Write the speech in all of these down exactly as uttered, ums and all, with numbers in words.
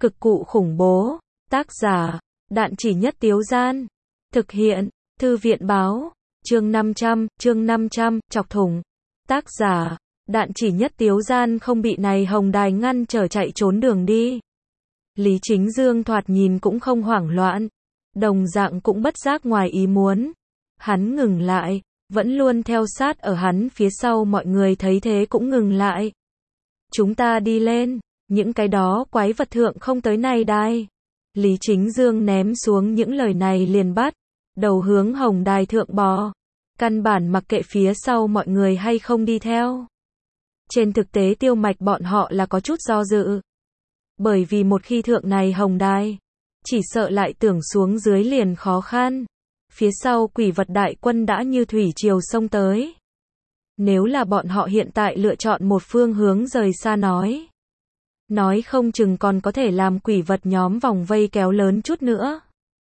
Cực cụ khủng bố. Tác giả, Đạn Chỉ Nhất Tiếu Gian. Thực hiện, Thư viện Báo. Chương năm trăm, chương năm trăm, chọc thủng. Tác giả, Đạn Chỉ Nhất Tiếu Gian không bị này hồng đài ngăn trở chạy trốn đường đi. Lý Chính Dương thoạt nhìn cũng không hoảng loạn, đồng dạng cũng bất giác ngoài ý muốn. Hắn ngừng lại, vẫn luôn theo sát ở hắn phía sau, mọi người thấy thế cũng ngừng lại. Chúng ta đi lên, những cái đó quái vật thượng không tới này đài. Lý Chính Dương ném xuống những lời này liền bắt đầu hướng hồng đài thượng bò, căn bản mặc kệ phía sau mọi người hay không đi theo. Trên thực tế Tiêu Mạch bọn họ là có chút do dự, bởi vì một khi thượng này hồng đài, chỉ sợ lại tưởng xuống dưới liền khó khăn. Phía sau quỷ vật đại quân đã như thủy triều xông tới. Nếu là bọn họ hiện tại lựa chọn một phương hướng rời xa nói, nói không chừng còn có thể làm quỷ vật nhóm vòng vây kéo lớn chút nữa.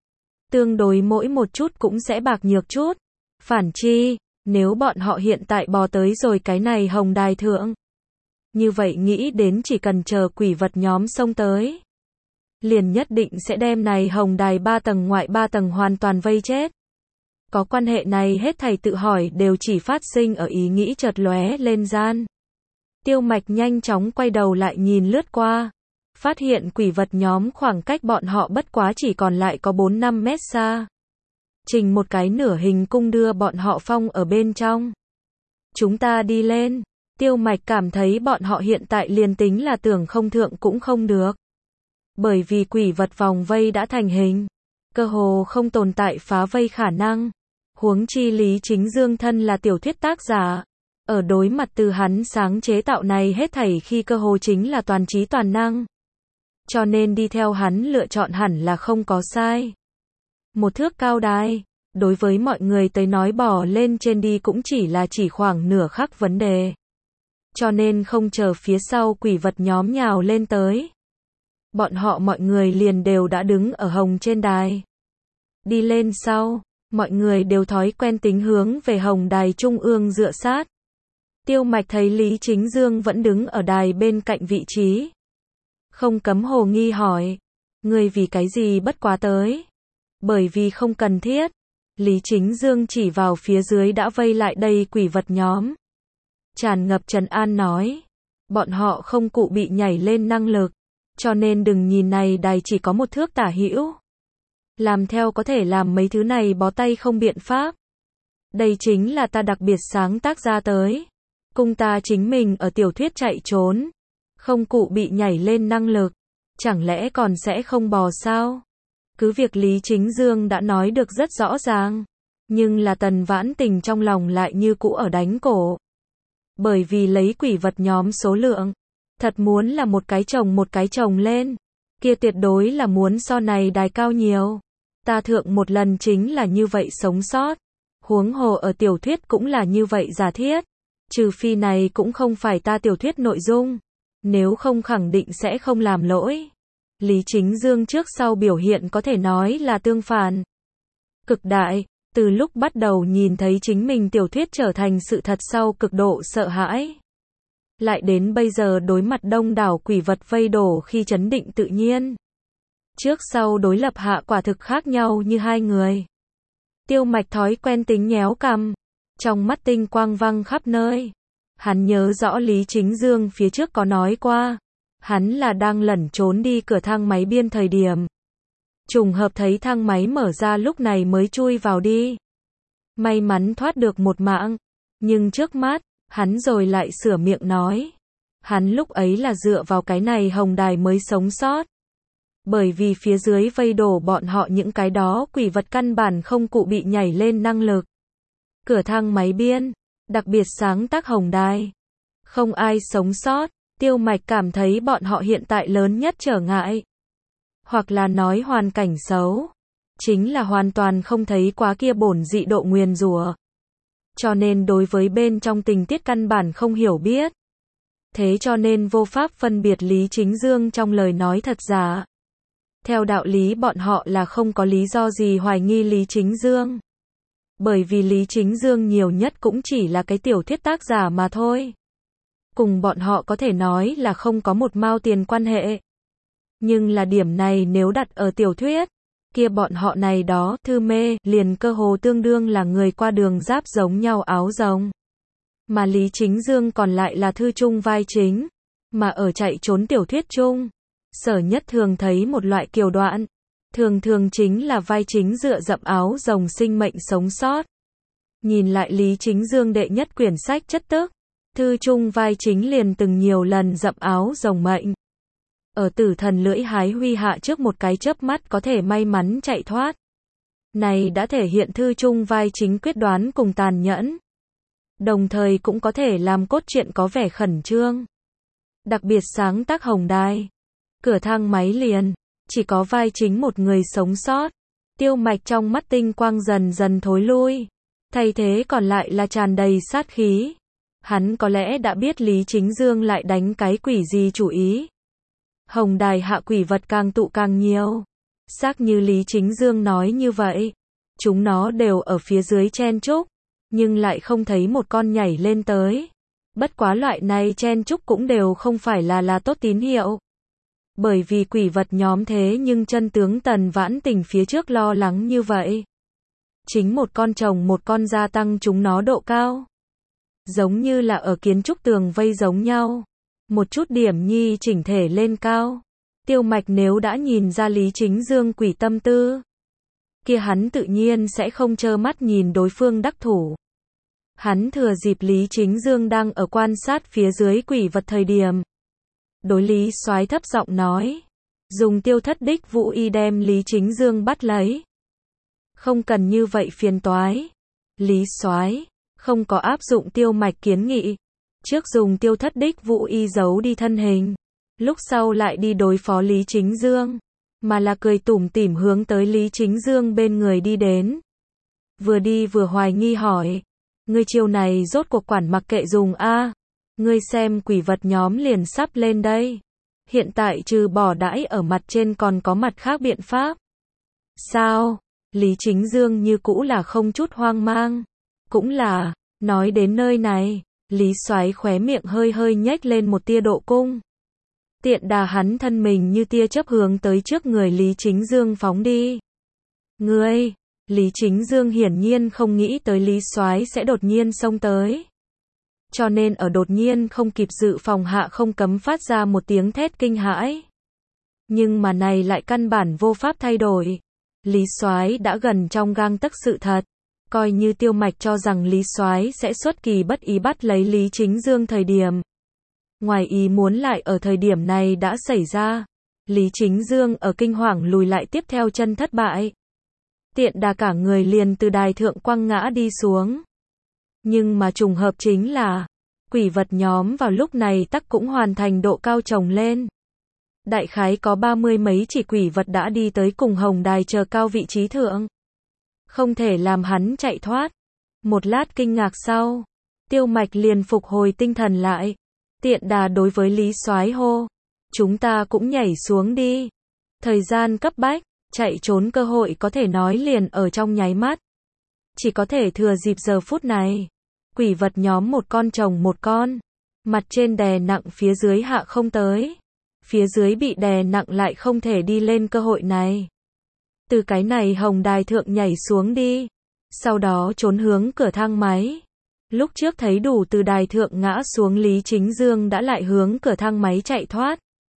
Tương đối mỗi một chút cũng sẽ bạc nhược chút. Phản chi, nếu bọn họ hiện tại bò tới rồi cái này hồng đài thượng, như vậy nghĩ đến chỉ cần chờ quỷ vật nhóm xông tới, liền nhất định sẽ đem này hồng đài ba tầng ngoại ba tầng hoàn toàn vây chết. Có quan hệ này hết thảy tự hỏi đều chỉ phát sinh ở ý nghĩ chợt lóe lên gian. Tiêu Mạch nhanh chóng quay đầu lại nhìn lướt qua, phát hiện quỷ vật nhóm khoảng cách bọn họ bất quá chỉ còn lại có bốn năm mét xa. Trình một cái nửa hình cung đưa bọn họ phong ở bên trong. Chúng ta đi lên. Tiêu Mạch cảm thấy bọn họ hiện tại liền tính là tưởng không thượng cũng không được. Bởi vì quỷ vật vòng vây đã thành hình, cơ hồ không tồn tại phá vây khả năng. Huống chi Lý Chính Dương thân là tiểu thuyết tác giả, ở đối mặt từ hắn sáng chế tạo này hết thảy khi cơ hồ chính là toàn trí toàn năng. Cho nên đi theo hắn lựa chọn hẳn là không có sai. Một thước cao đài, đối với mọi người tới nói bò lên trên đi cũng chỉ là chỉ khoảng nửa khắc vấn đề. Cho nên không chờ phía sau quỷ vật nhóm nhào lên tới, bọn họ mọi người liền đều đã đứng ở hồng trên đài. Đi lên sau, mọi người đều thói quen tính hướng về hồng đài trung ương dựa sát. Tiêu Mạch thấy Lý Chính Dương vẫn đứng ở đài bên cạnh vị trí, không cấm hồ nghi hỏi, ngươi vì cái gì bất quá tới? Bởi vì không cần thiết. Lý Chính Dương chỉ vào phía dưới đã vây lại đây quỷ vật nhóm, tràn ngập trấn an nói, bọn họ không cụ bị nhảy lên năng lực, cho nên đừng nhìn này đài chỉ có một thước tả hữu, làm theo có thể làm mấy thứ này bó tay không biện pháp. Đây chính là ta đặc biệt sáng tác ra tới, cung ta chính mình ở tiểu thuyết chạy trốn, không cụ bị nhảy lên năng lực, chẳng lẽ còn sẽ không bò sao? Cứ việc Lý Chính Dương đã nói được rất rõ ràng, nhưng là Tần Vãn Tình trong lòng lại như cũ ở đánh cổ. Bởi vì lấy quỷ vật nhóm số lượng, thật muốn là một cái chồng một cái chồng lên, kia tuyệt đối là muốn so này đài cao nhiều. Ta thượng một lần chính là như vậy sống sót, huống hồ ở tiểu thuyết cũng là như vậy giả thiết, trừ phi này cũng không phải ta tiểu thuyết nội dung, nếu không khẳng định sẽ không làm lỗi. Lý Chính Dương trước sau biểu hiện có thể nói là tương phản. Cực đại, từ lúc bắt đầu nhìn thấy chính mình tiểu thuyết trở thành sự thật sau cực độ sợ hãi. Lại đến bây giờ đối mặt đông đảo quỷ vật vây đổ khi trấn định tự nhiên. Trước sau đối lập hạ quả thực khác nhau như hai người. Tiêu Mạch thói quen tính nhéo cằm, trong mắt tinh quang văng khắp nơi. Hắn nhớ rõ Lý Chính Dương phía trước có nói qua, hắn là đang lẩn trốn đi cửa thang máy biên thời điểm. Trùng hợp thấy thang máy mở ra lúc này mới chui vào đi. May mắn thoát được một mạng, nhưng trước mắt, hắn rồi lại sửa miệng nói. Hắn lúc ấy là dựa vào cái này hồng đài mới sống sót. Bởi vì phía dưới vây đổ bọn họ những cái đó quỷ vật căn bản không cụ bị nhảy lên năng lực. Cửa thang máy biên, đặc biệt sáng tác hồng đài, không ai sống sót. Tiêu Mạch cảm thấy bọn họ hiện tại lớn nhất trở ngại, hoặc là nói hoàn cảnh xấu, chính là hoàn toàn không thấy quá kia bổn dị độ nguyền rủa. Cho nên đối với bên trong tình tiết căn bản không hiểu biết. Thế cho nên vô pháp phân biệt Lý Chính Dương trong lời nói thật giả. Theo đạo lý bọn họ là không có lý do gì hoài nghi Lý Chính Dương. Bởi vì Lý Chính Dương nhiều nhất cũng chỉ là cái tiểu thuyết tác giả mà thôi. Cùng bọn họ có thể nói là không có một mao tiền quan hệ. Nhưng là điểm này nếu đặt ở tiểu thuyết, kia bọn họ này đó, thư mê, liền cơ hồ tương đương là người qua đường giáp giống nhau áo rồng. Mà Lý Chính Dương còn lại là thư chung vai chính. Mà ở chạy trốn tiểu thuyết chung, Sở Nhất thường thấy một loại kiều đoạn. Thường thường chính là vai chính dựa dẫm áo rồng sinh mệnh sống sót. Nhìn lại Lý Chính Dương đệ nhất quyển sách Chất Tức, thư chung vai chính liền từng nhiều lần dẫm áo rồng mệnh. Ở tử thần lưỡi hái huy hạ trước một cái chớp mắt có thể may mắn chạy thoát. Này đã thể hiện thư chung vai chính quyết đoán cùng tàn nhẫn. Đồng thời cũng có thể làm cốt truyện có vẻ khẩn trương. Đặc biệt sáng tác Hồng Đài, cửa thang máy liền, chỉ có vai chính một người sống sót. Tiêu Mạch trong mắt tinh quang dần dần thối lui. Thay thế còn lại là tràn đầy sát khí. Hắn có lẽ đã biết Lý Chính Dương lại đánh cái quỷ gì chủ ý. Hồng Đài hạ quỷ vật càng tụ càng nhiều. Xác như Lý Chính Dương nói như vậy. Chúng nó đều ở phía dưới chen chúc, nhưng lại không thấy một con nhảy lên tới. Bất quá loại này chen chúc cũng đều không phải là là tốt tín hiệu. Bởi vì quỷ vật nhóm thế nhưng chân tướng Tần Vãn Tình phía trước lo lắng như vậy. Chính một con chồng một con gia tăng chúng nó độ cao. Giống như là ở kiến trúc tường vây giống nhau. Một chút điểm nhi chỉnh thể lên cao. Tiêu Mạch nếu đã nhìn ra Lý Chính Dương quỷ tâm tư, kia hắn tự nhiên sẽ không trơ mắt nhìn đối phương đắc thủ. Hắn thừa dịp Lý Chính Dương đang ở quan sát phía dưới quỷ vật thời điểm. Đối Lý Soái thấp giọng nói. Dùng tiêu thất đích vũ y đem Lý Chính Dương bắt lấy. Không cần như vậy phiền toái. Lý Soái không có áp dụng Tiêu Mạch kiến nghị. Trước dùng tiêu thất đích vũ y giấu đi thân hình. Lúc sau lại đi đối phó Lý Chính Dương. Mà là cười tủm tỉm hướng tới Lý Chính Dương bên người đi đến. Vừa đi vừa hoài nghi hỏi. Ngươi chiêu này rốt cuộc quản mặc kệ dùng a? Ngươi xem quỷ vật nhóm liền sắp lên đây. Hiện tại trừ bỏ đãi ở mặt trên còn có mặt khác biện pháp. Sao? Lý Chính Dương như cũ là không chút hoang mang. Cũng là, nói đến nơi này, Lý Soái khóe miệng hơi hơi nhếch lên một tia độ cung. Tiện đà hắn thân mình như tia chớp hướng tới trước người Lý Chính Dương phóng đi. Ngươi, Lý Chính Dương hiển nhiên không nghĩ tới Lý Soái sẽ đột nhiên xông tới. Cho nên ở đột nhiên không kịp dự phòng hạ không cấm phát ra một tiếng thét kinh hãi. Nhưng mà này lại căn bản vô pháp thay đổi. Lý Soái đã gần trong gang tấc sự thật. Coi như Tiêu Mạch cho rằng Lý Soái sẽ xuất kỳ bất ý bắt lấy Lý Chính Dương thời điểm. Ngoài ý muốn lại ở thời điểm này đã xảy ra. Lý Chính Dương ở kinh hoàng lùi lại tiếp theo chân thất bại. Tiện đà cả người liền từ đài thượng quăng ngã đi xuống. Nhưng mà trùng hợp chính là, quỷ vật nhóm vào lúc này tắc cũng hoàn thành độ cao trồng lên. Đại khái có ba mươi mấy chỉ quỷ vật đã đi tới cùng Hồng Đài chờ cao vị trí thượng. Không thể làm hắn chạy thoát. Một lát kinh ngạc sau, Tiêu Mạch liền phục hồi tinh thần lại. Tiện đà đối với Lý Soái hô. Chúng ta cũng nhảy xuống đi. Thời gian cấp bách, chạy trốn cơ hội có thể nói liền ở trong nháy mắt. Chỉ có thể thừa dịp giờ phút này. Quỷ vật nhóm một con chồng một con. Mặt trên đè nặng phía dưới hạ không tới. Phía dưới bị đè nặng lại không thể đi lên cơ hội này. Từ cái này Hồng Đài thượng nhảy xuống đi. Sau đó trốn hướng cửa thang máy. Lúc trước thấy đủ từ đài thượng ngã xuống Lý Chính Dương đã lại hướng cửa thang máy chạy thoát.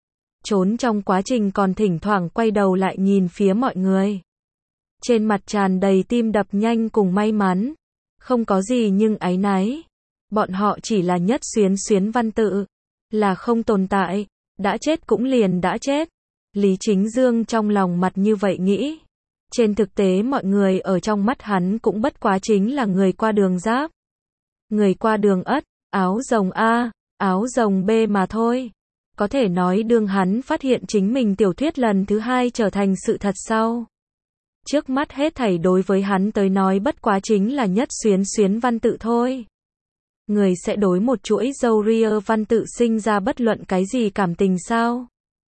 Trốn trong quá trình còn thỉnh thoảng quay đầu lại nhìn phía mọi người. Trên mặt tràn đầy tim đập nhanh cùng may mắn. Không có gì nhưng áy náy. Bọn họ chỉ là nhất xuyến xuyến văn tự. Là không tồn tại. Đã chết cũng liền đã chết. Lý Chính Dương trong lòng mặt như vậy nghĩ. Trên thực tế mọi người ở trong mắt hắn cũng bất quá chính là người qua đường giáp. Người qua đường ất, áo rồng A, áo rồng B mà thôi. Có thể nói đương hắn phát hiện chính mình tiểu thuyết lần thứ hai trở thành sự thật sau. Trước mắt hết thảy đối với hắn tới nói bất quá chính là nhất xuyến xuyến văn tự thôi. Người sẽ đối một chuỗi dâu ria văn tự sinh ra bất luận cái gì cảm tình sao?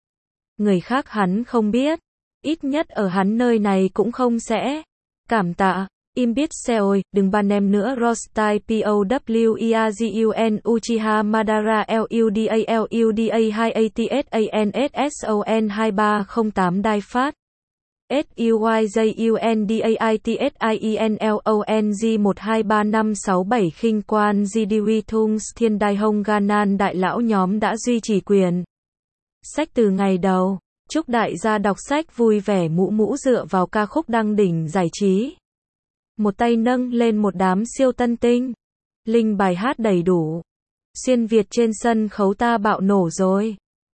Người khác hắn không biết. Ít nhất ở hắn nơi này cũng không sẽ. Cảm tạ. Im biết Seoi, đừng ban em nữa Rostai Powyeagun Uchiha Madara Luda Luda hai Atssanson hai ba không tám Đai Phát Suyjundaitsinlong một hai ba năm sáu bảy Khinh Quan Gdwi Thung Thiên Đai Hông Ganan Đại lão nhóm đã duy trì quyền sách từ ngày đầu. Chúc đại gia đọc sách vui vẻ mũ mũ dựa vào ca khúc đăng đỉnh giải trí. Một tay nâng lên một đám siêu tân tinh. Link bài hát đầy đủ. Xuyên Việt trên sân khấu ta bạo nổ rồi.